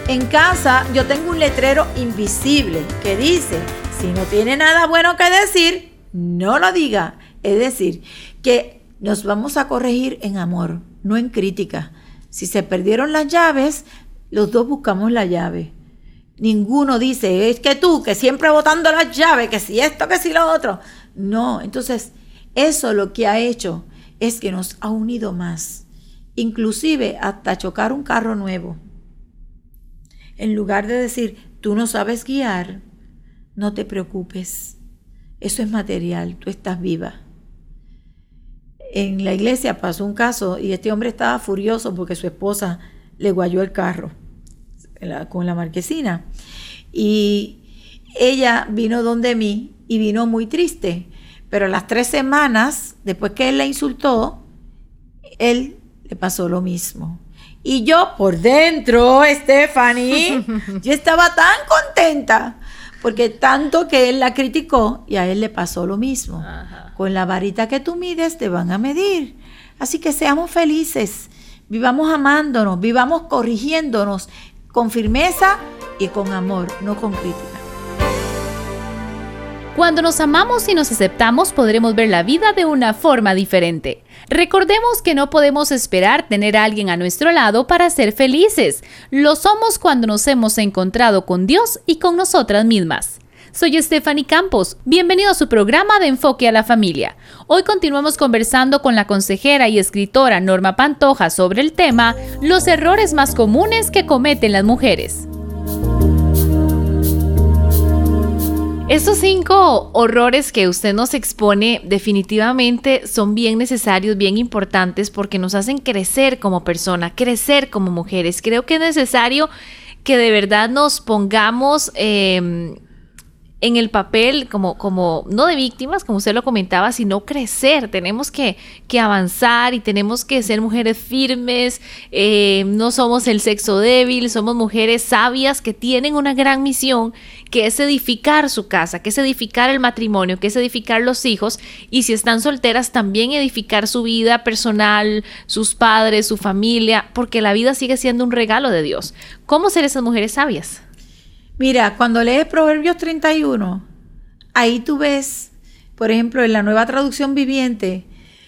En casa yo tengo un letrero invisible que dice, si no tiene nada bueno que decir, no lo diga. Es decir, que nos vamos a corregir en amor, no en crítica. Si se perdieron las llaves, los dos buscamos la llave. Ninguno dice, es que tú, que siempre botando las llaves, que si esto, que si lo otro. No, entonces eso lo que ha hecho es que nos ha unido más. Inclusive hasta chocar un carro nuevo. En lugar de decir, tú no sabes guiar, no te preocupes. Eso es material, tú estás viva. En la iglesia pasó un caso y este hombre estaba furioso porque su esposa le guayó el carro con la marquesina. Y ella vino donde mí y vino muy triste. Pero a las 3 semanas, después que él la insultó, él le pasó lo mismo. Y yo por dentro, Stephanie, yo estaba tan contenta porque tanto que él la criticó y a él le pasó lo mismo. Ajá. Con la varita que tú mides te van a medir. Así que seamos felices, vivamos amándonos, vivamos corrigiéndonos con firmeza y con amor, no con crítica. Cuando nos amamos y nos aceptamos, podremos ver la vida de una forma diferente. Recordemos que no podemos esperar tener a alguien a nuestro lado para ser felices. Lo somos cuando nos hemos encontrado con Dios y con nosotras mismas. Soy Stephanie Campos. Bienvenido a su programa de Enfoque a la Familia. Hoy continuamos conversando con la consejera y escritora Norma Pantoja sobre el tema los errores más comunes que cometen las mujeres. Estos 5 horrores que usted nos expone definitivamente son bien necesarios, bien importantes porque nos hacen crecer como persona, crecer como mujeres. Creo que es necesario que de verdad nos pongamos en el papel como no de víctimas, como usted lo comentaba, sino crecer. Tenemos que avanzar y tenemos que ser mujeres firmes. No somos el sexo débil, somos mujeres sabias que tienen una gran misión, que es edificar su casa, que es edificar el matrimonio, que es edificar los hijos, y si están solteras también edificar su vida personal, sus padres, su familia, porque la vida sigue siendo un regalo de Dios. ¿Cómo ser esas mujeres sabias? Mira, cuando lees Proverbios 31, ahí tú ves, por ejemplo, en la Nueva Traducción Viviente,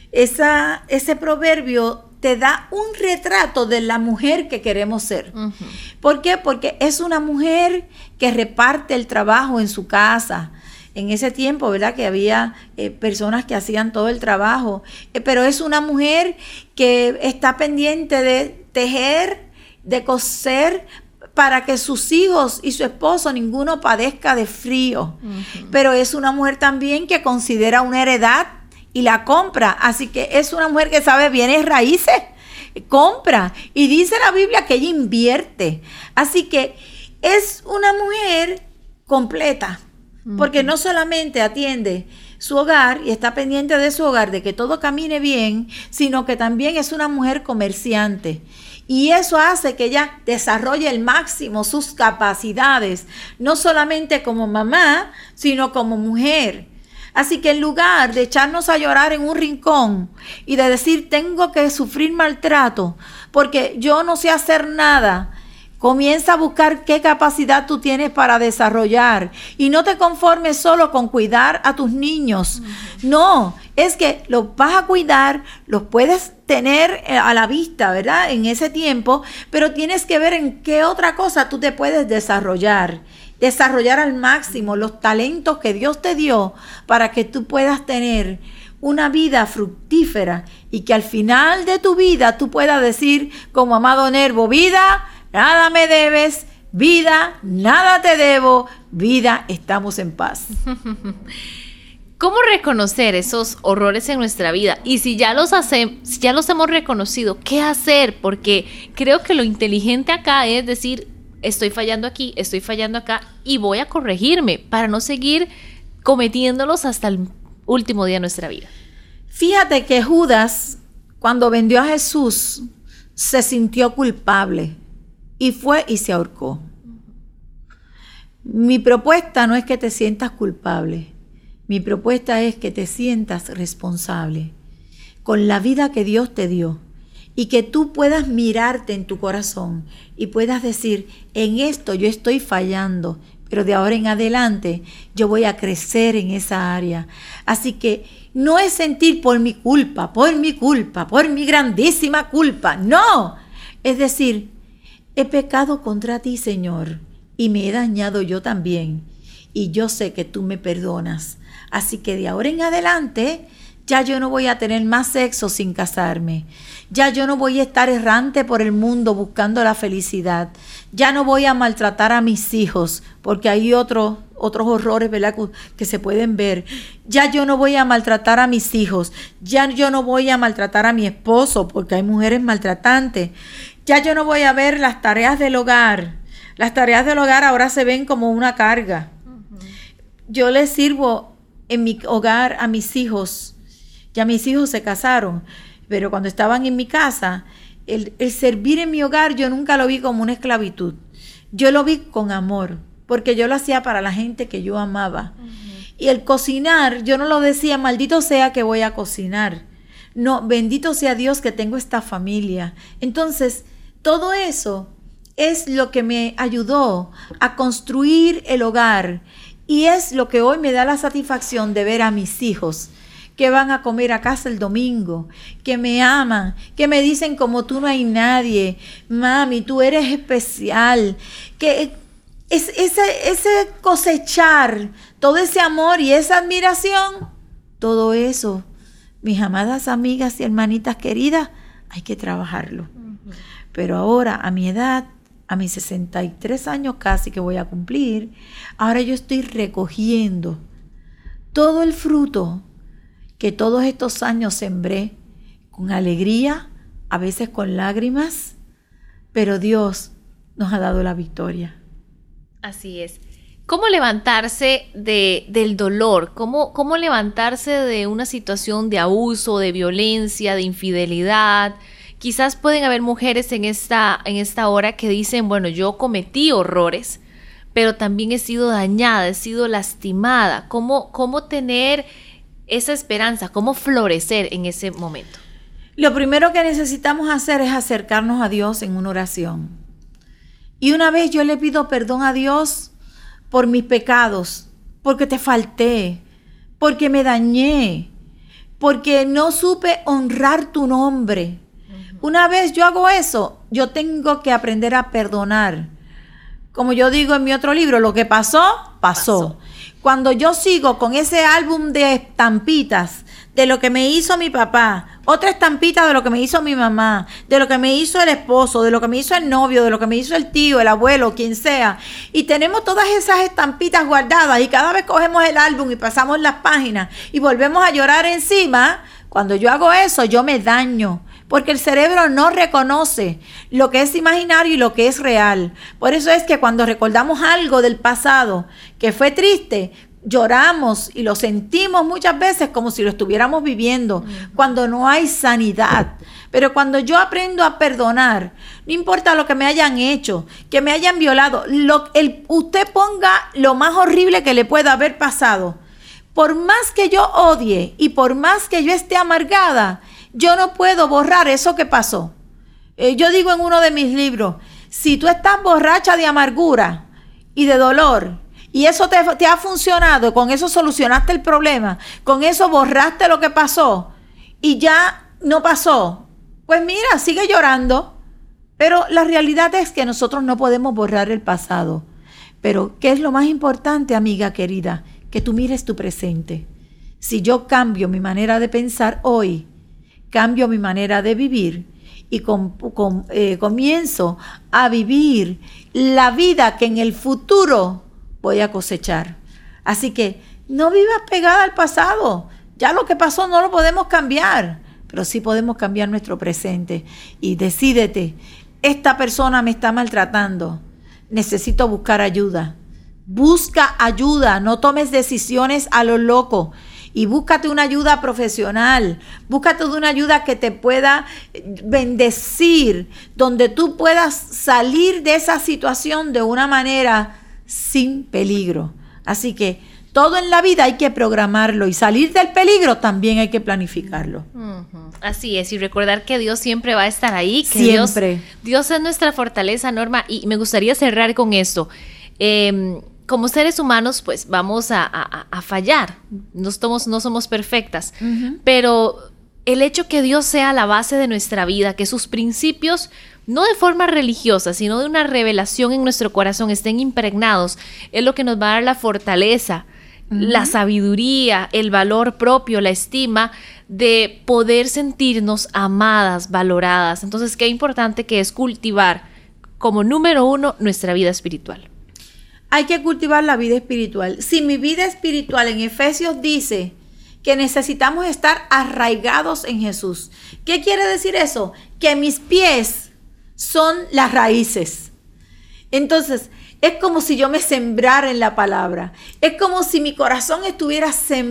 ese proverbio te da un retrato de la mujer que queremos ser. Uh-huh. ¿Por qué? Porque es una mujer que reparte el trabajo en su casa. En ese tiempo, ¿verdad? Que había personas que hacían todo el trabajo. Pero es una mujer que está pendiente de tejer, de coser, para que sus hijos y su esposo ninguno padezca de frío. Uh-huh. Pero es una mujer también que considera una heredad y la compra. Así que es una mujer que sabe bienes raíces, compra. Y dice la Biblia que ella invierte. Así que es una mujer completa. Uh-huh. Porque no solamente atiende su hogar y está pendiente de su hogar, de que todo camine bien, sino que también es una mujer comerciante. Y eso hace que ella desarrolle al máximo sus capacidades, no solamente como mamá, sino como mujer. Así que en lugar de echarnos a llorar en un rincón y de decir tengo que sufrir maltrato porque yo no sé hacer nada, comienza a buscar qué capacidad tú tienes para desarrollar y no te conformes solo con cuidar a tus niños. No, es que los vas a cuidar, los puedes tener a la vista, ¿verdad? En ese tiempo, pero tienes que ver en qué otra cosa tú te puedes desarrollar al máximo los talentos que Dios te dio para que tú puedas tener una vida fructífera y que al final de tu vida tú puedas decir como amado Nervo, vida, nada me debes, vida, nada te debo, vida, estamos en paz. ¿Cómo reconocer esos horrores en nuestra vida? Y si ya los hemos reconocido, ¿qué hacer? Porque creo que lo inteligente acá es decir, estoy fallando aquí, estoy fallando acá y voy a corregirme para no seguir cometiéndolos hasta el último día de nuestra vida. Fíjate que Judas, cuando vendió a Jesús, se sintió culpable y fue y se ahorcó. Mi propuesta no es que te sientas culpable. Mi propuesta es que te sientas responsable con la vida que Dios te dio y que tú puedas mirarte en tu corazón y puedas decir, en esto yo estoy fallando, pero de ahora en adelante yo voy a crecer en esa área. Así que no es sentir por mi culpa, por mi grandísima culpa. No, es decir, he pecado contra ti, Señor, y me he dañado yo también. Y yo sé que tú me perdonas. Así que de ahora en adelante ya yo no voy a tener más sexo sin casarme. Ya yo no voy a estar errante por el mundo buscando la felicidad. Ya no voy a maltratar a mis hijos, porque hay otros horrores, ¿verdad?, que se pueden ver. Ya yo no voy a maltratar a mis hijos. Ya yo no voy a maltratar a mi esposo, porque hay mujeres maltratantes. Ya yo no voy a ver las tareas del hogar. Las tareas del hogar ahora se ven como una carga. Yo les sirvo en mi hogar a mis hijos. Ya mis hijos se casaron, pero cuando estaban en mi casa, el servir en mi hogar yo nunca lo vi como una esclavitud. Yo lo vi con amor, porque yo lo hacía para la gente que yo amaba. Y el cocinar, yo no lo decía, maldito sea que voy a cocinar. No, bendito sea Dios que tengo esta familia. Entonces, todo eso es lo que me ayudó a construir el hogar. Y es lo que hoy me da la satisfacción de ver a mis hijos que van a comer a casa el domingo, que me aman, que me dicen como tú no hay nadie, mami, tú eres especial, que ese cosechar todo ese amor y esa admiración, todo eso, mis amadas amigas y hermanitas queridas, hay que trabajarlo. Pero ahora, a mi edad, a mis 63 años casi que voy a cumplir, ahora yo estoy recogiendo todo el fruto que todos estos años sembré con alegría, a veces con lágrimas, pero Dios nos ha dado la victoria. Así es. ¿Cómo levantarse del dolor? ¿Cómo levantarse de una situación de abuso, de violencia, de infidelidad? Quizás pueden haber mujeres en esta hora que dicen, bueno, yo cometí horrores, pero también he sido dañada, he sido lastimada. ¿Cómo tener esa esperanza? ¿Cómo florecer en ese momento? Lo primero que necesitamos hacer es acercarnos a Dios en una oración. Y una vez yo le pido perdón a Dios por mis pecados, porque te falté, porque me dañé, porque no supe honrar tu nombre. Una vez yo hago eso, yo tengo que aprender a perdonar. Como yo digo en mi otro libro, lo que pasó, pasó. Cuando yo sigo con ese álbum de estampitas de lo que me hizo mi papá, otra estampita de lo que me hizo mi mamá, de lo que me hizo el esposo, de lo que me hizo el novio, de lo que me hizo el tío, el abuelo, quien sea, y tenemos todas esas estampitas guardadas y cada vez cogemos el álbum y pasamos las páginas y volvemos a llorar encima, cuando yo hago eso yo me daño. Porque el cerebro no reconoce lo que es imaginario y lo que es real. Por eso es que cuando recordamos algo del pasado que fue triste, lloramos y lo sentimos muchas veces como si lo estuviéramos viviendo, cuando no hay sanidad. Pero cuando yo aprendo a perdonar, no importa lo que me hayan hecho, que me hayan violado, usted ponga lo más horrible que le pueda haber pasado. Por más que yo odie y por más que yo esté amargada, yo no puedo borrar eso que pasó. Yo digo en uno de mis libros, si tú estás borracha de amargura y de dolor, y eso te ha funcionado, con eso solucionaste el problema, con eso borraste lo que pasó, y ya no pasó, pues mira, sigue llorando. Pero la realidad es que nosotros no podemos borrar el pasado. Pero, ¿qué es lo más importante, amiga querida? Que tú mires tu presente. Si yo cambio mi manera de pensar hoy, cambio mi manera de vivir y comienzo a vivir la vida que en el futuro voy a cosechar. Así que no vivas pegada al pasado. Ya lo que pasó no lo podemos cambiar, pero sí podemos cambiar nuestro presente. Y decídete, esta persona me está maltratando, necesito buscar ayuda. Busca ayuda, no tomes decisiones a lo loco. Y búscate una ayuda profesional, búscate una ayuda que te pueda bendecir, donde tú puedas salir de esa situación de una manera sin peligro. Así que Todo en la vida hay que programarlo y salir del peligro también hay que planificarlo. Así es, y recordar que Dios siempre va a estar ahí, que siempre. Dios es nuestra fortaleza, Norma, y me gustaría cerrar con esto. Como seres humanos, pues vamos a fallar, no somos perfectas, pero el hecho que Dios sea la base de nuestra vida, que sus principios, no de forma religiosa, sino de una revelación en nuestro corazón, estén impregnados, es lo que nos va a dar la fortaleza, la sabiduría, el valor propio, la estima de poder sentirnos amadas, valoradas. Entonces, qué importante que es cultivar como número 1 nuestra vida espiritual. Hay que cultivar la vida espiritual. Si mi vida espiritual en Efesios dice que necesitamos estar arraigados en Jesús. ¿Qué quiere decir eso? Que mis pies son las raíces. Entonces, es como si yo me sembrara en la palabra. Es como si mi corazón estuviera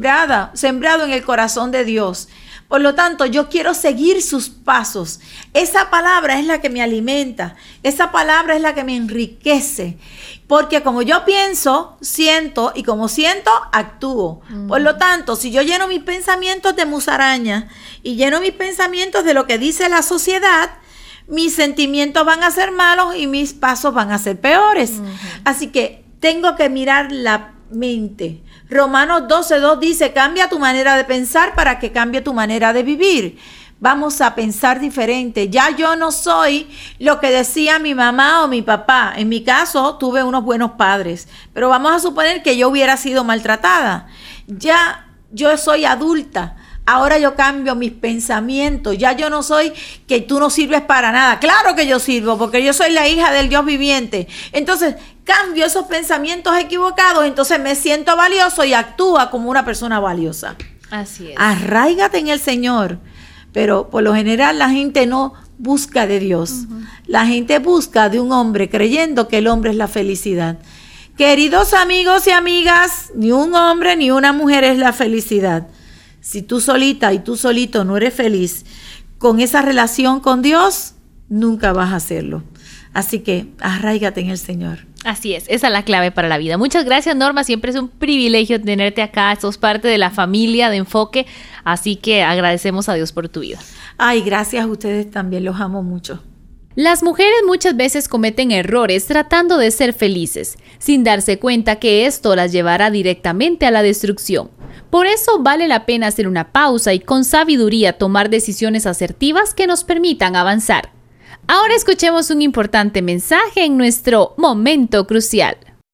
sembrado en el corazón de Dios. Por lo tanto, yo quiero seguir sus pasos. Esa palabra es la que me alimenta. Esa palabra es la que me enriquece. Porque como yo pienso, siento, y como siento, actúo. Por lo tanto, si yo lleno mis pensamientos de musaraña y lleno mis pensamientos de lo que dice la sociedad, mis sentimientos van a ser malos y mis pasos van a ser peores. Así que tengo que mirar la mente. Romanos 12:2 dice, cambia tu manera de pensar para que cambie tu manera de vivir. Vamos a pensar diferente. Ya yo no soy lo que decía mi mamá o mi papá. En mi caso, tuve unos buenos padres. Pero vamos a suponer que yo hubiera sido maltratada. Ya yo soy adulta. Ahora yo cambio mis pensamientos. Ya yo no soy que tú no sirves para nada. Claro que yo sirvo porque yo soy la hija del Dios viviente. Entonces, cambio esos pensamientos equivocados. Entonces me siento valioso y actúa como una persona valiosa. Así es. Arráigate en el Señor. Pero por lo general la gente no busca de Dios. La gente busca de un hombre creyendo que el hombre es la felicidad. Queridos amigos y amigas, ni un hombre ni una mujer es la felicidad. Si tú solita y tú solito no eres feliz con esa relación con Dios, nunca vas a hacerlo. Así que arráigate en el Señor. Así es, esa es la clave para la vida. Muchas gracias, Norma, siempre es un privilegio tenerte acá, sos parte de la familia de Enfoque, así que agradecemos a Dios por tu vida. Ay, gracias a ustedes también, los amo mucho. Las mujeres muchas veces cometen errores tratando de ser felices, sin darse cuenta que esto las llevará directamente a la destrucción. Por eso vale la pena hacer una pausa y con sabiduría tomar decisiones asertivas que nos permitan avanzar. Ahora escuchemos un importante mensaje en nuestro momento crucial.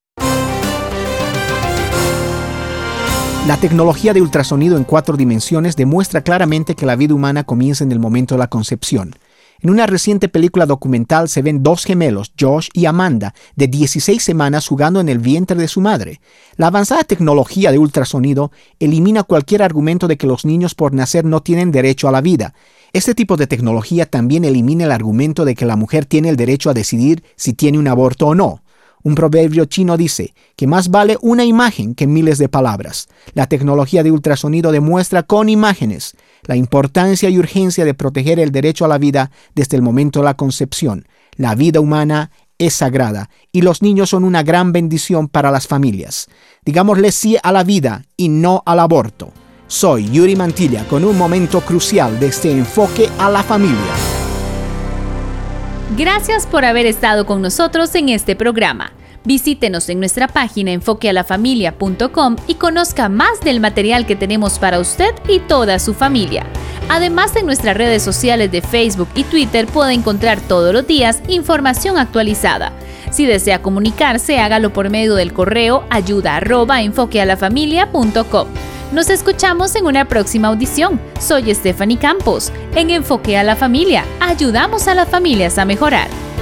La tecnología de ultrasonido en 4 dimensiones demuestra claramente que la vida humana comienza en el momento de la concepción. En una reciente película documental se ven 2 gemelos, Josh y Amanda, de 16 semanas jugando en el vientre de su madre. La avanzada tecnología de ultrasonido elimina cualquier argumento de que los niños por nacer no tienen derecho a la vida. Este tipo de tecnología también elimina el argumento de que la mujer tiene el derecho a decidir si tiene un aborto o no. Un proverbio chino dice que más vale una imagen que miles de palabras. La tecnología de ultrasonido demuestra con imágenes la importancia y urgencia de proteger el derecho a la vida desde el momento de la concepción. La vida humana es sagrada y los niños son una gran bendición para las familias. Digámosle sí a la vida y no al aborto. Soy Yuri Mantilla con un momento crucial de este enfoque a la familia. Gracias por haber estado con nosotros en este programa. Visítenos en nuestra página enfoquealafamilia.com y conozca más del material que tenemos para usted y toda su familia. Además, en nuestras redes sociales de Facebook y Twitter puede encontrar todos los días información actualizada. Si desea comunicarse, hágalo por medio del correo ayuda@enfoquealafamilia.com. Nos escuchamos en una próxima audición. Soy Stephanie Campos. En Enfoque a la Familia, ayudamos a las familias a mejorar.